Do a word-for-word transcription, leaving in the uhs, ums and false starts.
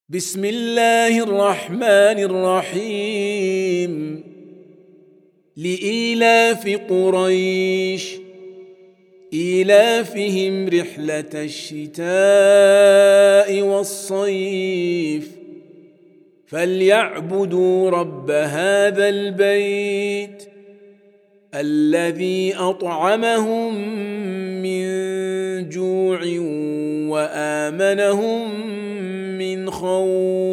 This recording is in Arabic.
بسم الله الرحمن الرحيم لإيلاف قريش إيلافهم رحلة الشتاء والصيف فليعبدوا رب هذا البيت الذي أطعمهم من جوع وآمنهم من خوف.